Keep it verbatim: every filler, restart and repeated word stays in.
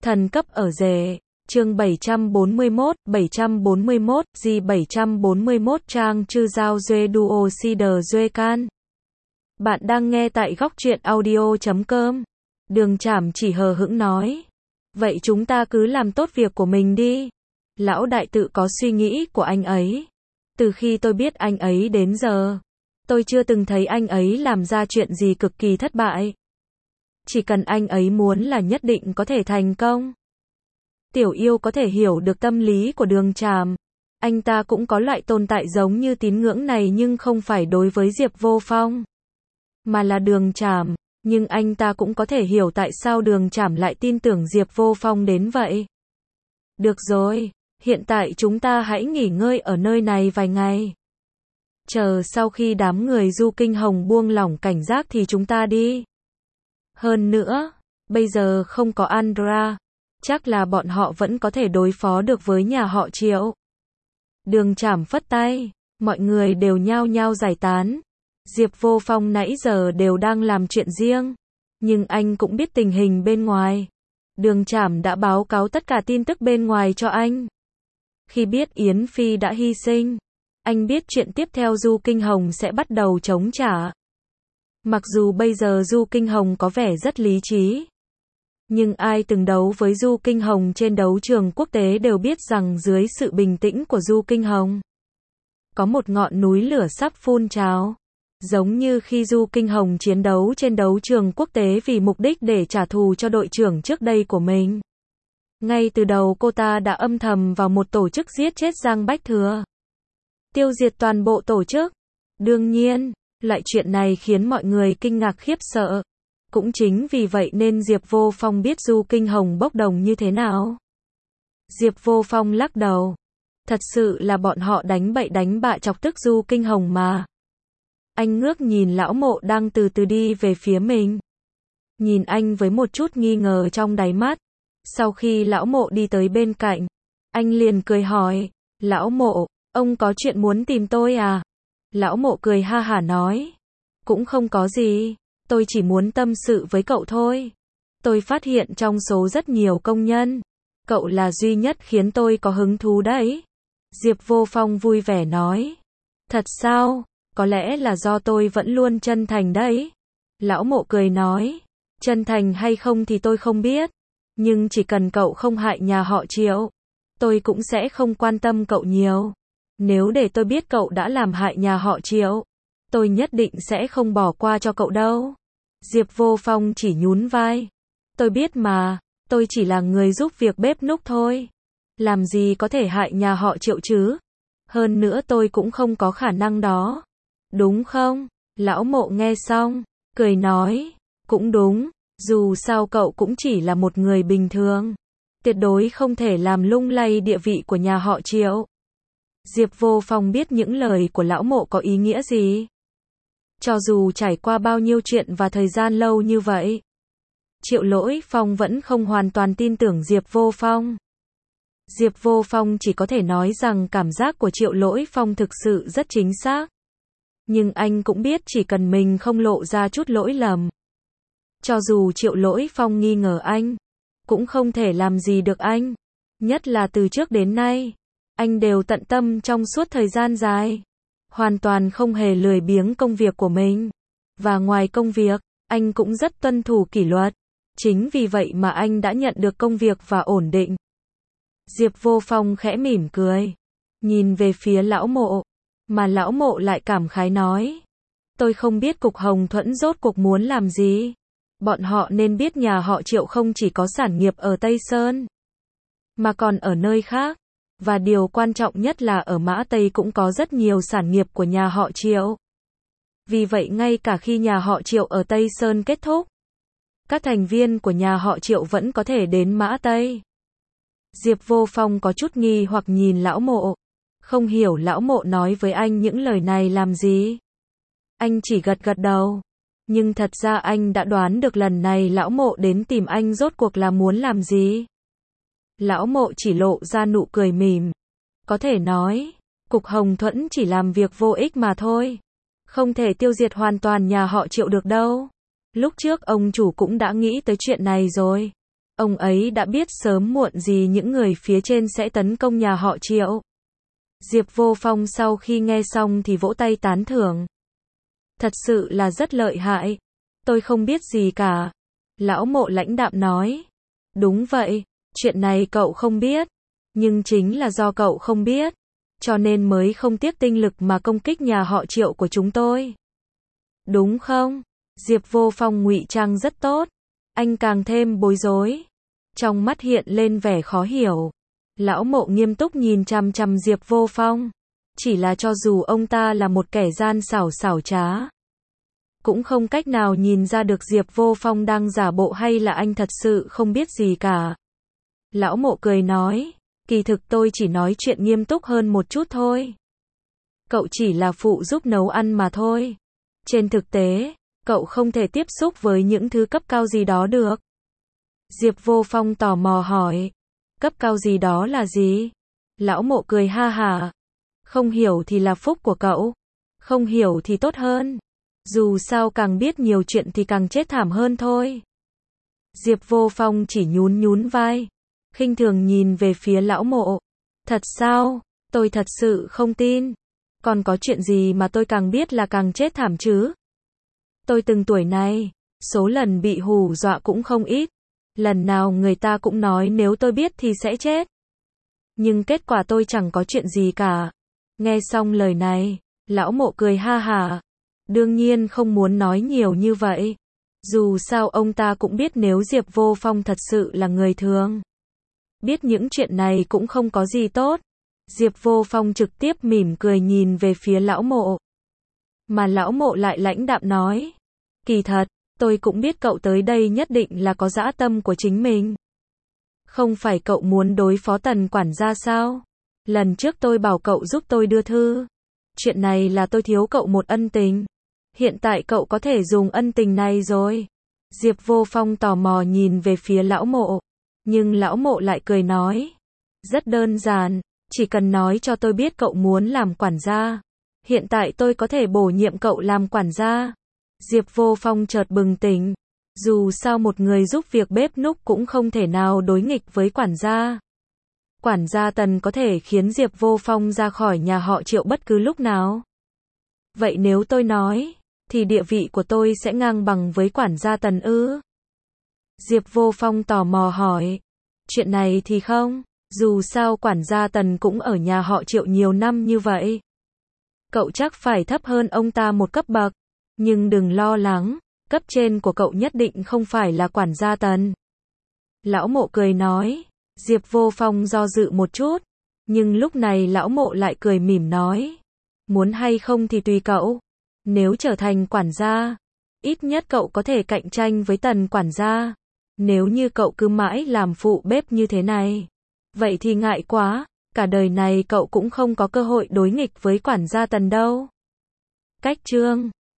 Thần cấp ở rể. Chương bảy trăm bốn mươi mốt, bảy trăm bốn mươi mốt, G bảy trăm bốn mươi mốt trang chư giao duê duo si đờ duê can. Bạn đang nghe tại góc truyện audio chấm com. Đường Trảm chỉ hờ hững nói. Vậy chúng ta cứ làm tốt việc của mình đi. Lão đại tự có suy nghĩ của anh ấy. Từ khi tôi biết anh ấy đến giờ, tôi chưa từng thấy anh ấy làm ra chuyện gì cực kỳ thất bại. Chỉ cần anh ấy muốn là nhất định có thể thành công. Tiểu Yêu có thể hiểu được tâm lý của Đường Trảm. Anh ta cũng có loại tồn tại giống như tín ngưỡng này nhưng không phải đối với Diệp Vô Phong, mà là Đường Trảm. Nhưng anh ta cũng có thể hiểu tại sao Đường Trảm lại tin tưởng Diệp Vô Phong đến vậy. Được rồi, hiện tại chúng ta hãy nghỉ ngơi ở nơi này vài ngày. Chờ sau khi đám người Du Kinh Hồng buông lỏng cảnh giác thì chúng ta đi. Hơn nữa, bây giờ không có Andra, chắc là bọn họ vẫn có thể đối phó được với nhà họ Triệu. Đường Trảm phất tay, mọi người đều nhao nhao giải tán. Diệp Vô Phong nãy giờ đều đang làm chuyện riêng, nhưng anh cũng biết tình hình bên ngoài. Đường Trảm đã báo cáo tất cả tin tức bên ngoài cho anh. Khi biết Yến Phi đã hy sinh, anh biết chuyện tiếp theo Du Kinh Hồng sẽ bắt đầu chống trả. Mặc dù bây giờ Du Kinh Hồng có vẻ rất lý trí, nhưng ai từng đấu với Du Kinh Hồng trên đấu trường quốc tế đều biết rằng dưới sự bình tĩnh của Du Kinh Hồng, có một ngọn núi lửa sắp phun trào. Giống như khi Du Kinh Hồng chiến đấu trên đấu trường quốc tế vì mục đích để trả thù cho đội trưởng trước đây của mình. Ngay từ đầu cô ta đã âm thầm vào một tổ chức giết chết Giang Bách Thừa, tiêu diệt toàn bộ tổ chức. Đương nhiên, loại chuyện này khiến mọi người kinh ngạc khiếp sợ. Cũng chính vì vậy nên Diệp Vô Phong biết Du Kinh Hồng bốc đồng như thế nào. Diệp Vô Phong lắc đầu. Thật sự là bọn họ đánh bậy đánh bạ chọc tức Du Kinh Hồng mà. Anh ngước nhìn lão mộ đang từ từ đi về phía mình. Nhìn anh với một chút nghi ngờ trong đáy mắt. Sau khi lão mộ đi tới bên cạnh, anh liền cười hỏi. Lão mộ, ông có chuyện muốn tìm tôi à? Lão mộ cười ha hả nói. Cũng không có gì. Tôi chỉ muốn tâm sự với cậu thôi. Tôi phát hiện trong số rất nhiều công nhân, cậu là duy nhất khiến tôi có hứng thú đấy. Diệp Vô Phong vui vẻ nói. Thật sao? Có lẽ là do tôi vẫn luôn chân thành đấy. Lão mộ cười nói. Chân thành hay không thì tôi không biết. Nhưng chỉ cần cậu không hại nhà họ Triệu, tôi cũng sẽ không quan tâm cậu nhiều. Nếu để tôi biết cậu đã làm hại nhà họ Triệu, tôi nhất định sẽ không bỏ qua cho cậu đâu. Diệp Vô Phong chỉ nhún vai. Tôi biết mà, tôi chỉ là người giúp việc bếp núc thôi. Làm gì có thể hại nhà họ Triệu chứ? Hơn nữa tôi cũng không có khả năng đó. Đúng không? Lão mộ nghe xong, cười nói. Cũng đúng, dù sao cậu cũng chỉ là một người bình thường. Tuyệt đối không thể làm lung lay địa vị của nhà họ Triệu. Diệp Vô Phong biết những lời của lão mộ có ý nghĩa gì. Cho dù trải qua bao nhiêu chuyện và thời gian lâu như vậy, Triệu Lỗi Phong vẫn không hoàn toàn tin tưởng Diệp Vô Phong. Diệp Vô Phong chỉ có thể nói rằng cảm giác của Triệu Lỗi Phong thực sự rất chính xác. Nhưng anh cũng biết chỉ cần mình không lộ ra chút lỗi lầm, cho dù Triệu Lỗi Phong nghi ngờ anh, cũng không thể làm gì được anh. Nhất là từ trước đến nay, anh đều tận tâm trong suốt thời gian dài, hoàn toàn không hề lười biếng công việc của mình. Và ngoài công việc, anh cũng rất tuân thủ kỷ luật. Chính vì vậy mà anh đã nhận được công việc và ổn định. Diệp Vô Phong khẽ mỉm cười, nhìn về phía lão mộ, mà lão mộ lại cảm khái nói. Tôi không biết Cục Hồng Thuẫn rốt cuộc muốn làm gì. Bọn họ nên biết nhà họ Triệu không chỉ có sản nghiệp ở Tây Sơn, mà còn ở nơi khác. Và điều quan trọng nhất là ở Mã Tây cũng có rất nhiều sản nghiệp của nhà họ Triệu. Vì vậy ngay cả khi nhà họ Triệu ở Tây Sơn kết thúc, các thành viên của nhà họ Triệu vẫn có thể đến Mã Tây. Diệp Vô Phong có chút nghi hoặc nhìn lão mộ, không hiểu lão mộ nói với anh những lời này làm gì. Anh chỉ gật gật đầu. Nhưng thật ra anh đã đoán được lần này lão mộ đến tìm anh rốt cuộc là muốn làm gì. Lão mộ chỉ lộ ra nụ cười mỉm. Có thể nói, Cục Hồng Thuẫn chỉ làm việc vô ích mà thôi. Không thể tiêu diệt hoàn toàn nhà họ Triệu được đâu. Lúc trước ông chủ cũng đã nghĩ tới chuyện này rồi. Ông ấy đã biết sớm muộn gì những người phía trên sẽ tấn công nhà họ Triệu. Diệp Vô Phong sau khi nghe xong thì vỗ tay tán thưởng. Thật sự là rất lợi hại. Tôi không biết gì cả. Lão Mộ lãnh đạm nói. Đúng vậy, chuyện này cậu không biết. Nhưng chính là do cậu không biết. Cho nên mới không tiếc tinh lực mà công kích nhà họ Triệu của chúng tôi. Đúng không? Diệp Vô Phong ngụy trang rất tốt. Anh càng thêm bối rối. Trong mắt hiện lên vẻ khó hiểu. Lão Mộ nghiêm túc nhìn chằm chằm Diệp Vô Phong. Chỉ là cho dù ông ta là một kẻ gian xảo xảo trá, cũng không cách nào nhìn ra được Diệp Vô Phong đang giả bộ hay là anh thật sự không biết gì cả. Lão Mộ cười nói, kỳ thực tôi chỉ nói chuyện nghiêm túc hơn một chút thôi. Cậu chỉ là phụ giúp nấu ăn mà thôi. Trên thực tế, cậu không thể tiếp xúc với những thứ cấp cao gì đó được. Diệp Vô Phong tò mò hỏi, cấp cao gì đó là gì? Lão Mộ cười ha hả. Không hiểu thì là phúc của cậu. Không hiểu thì tốt hơn. Dù sao càng biết nhiều chuyện thì càng chết thảm hơn thôi. Diệp Vô Phong chỉ nhún nhún vai, khinh thường nhìn về phía Lão Mộ. Thật sao? Tôi thật sự không tin. Còn có chuyện gì mà tôi càng biết là càng chết thảm chứ? Tôi từng tuổi này, số lần bị hù dọa cũng không ít. Lần nào người ta cũng nói nếu tôi biết thì sẽ chết. Nhưng kết quả tôi chẳng có chuyện gì cả. Nghe xong lời này, Lão Mộ cười ha hả. Đương nhiên không muốn nói nhiều như vậy. Dù sao ông ta cũng biết nếu Diệp Vô Phong thật sự là người thường, biết những chuyện này cũng không có gì tốt. Diệp Vô Phong trực tiếp mỉm cười nhìn về phía Lão Mộ. Mà Lão Mộ lại lãnh đạm nói. Kỳ thật, tôi cũng biết cậu tới đây nhất định là có dã tâm của chính mình. Không phải cậu muốn đối phó Tần quản gia sao? Lần trước tôi bảo cậu giúp tôi đưa thư. Chuyện này là tôi thiếu cậu một ân tình. Hiện tại cậu có thể dùng ân tình này rồi. Diệp Vô Phong tò mò nhìn về phía Lão Mộ. Nhưng Lão Mộ lại cười nói. Rất đơn giản, chỉ cần nói cho tôi biết cậu muốn làm quản gia. Hiện tại tôi có thể bổ nhiệm cậu làm quản gia. Diệp Vô Phong chợt bừng tỉnh. Dù sao một người giúp việc bếp núc cũng không thể nào đối nghịch với quản gia. Quản gia Tần có thể khiến Diệp Vô Phong ra khỏi nhà họ Triệu bất cứ lúc nào. Vậy nếu tôi nói, thì địa vị của tôi sẽ ngang bằng với quản gia Tần ư? Diệp Vô Phong tò mò hỏi. Chuyện này thì không, dù sao quản gia Tần cũng ở nhà họ Triệu nhiều năm như vậy. Cậu chắc phải thấp hơn ông ta một cấp bậc. Nhưng đừng lo lắng, cấp trên của cậu nhất định không phải là quản gia Tần. Lão Mộ cười nói. Diệp Vô Phong do dự một chút. Nhưng lúc này Lão Mộ lại cười mỉm nói. Muốn hay không thì tùy cậu. Nếu trở thành quản gia, ít nhất cậu có thể cạnh tranh với Tần quản gia. Nếu như cậu cứ mãi làm phụ bếp như thế này, vậy thì ngại quá, cả đời này cậu cũng không có cơ hội đối nghịch với quản gia Tần đâu. Cách chương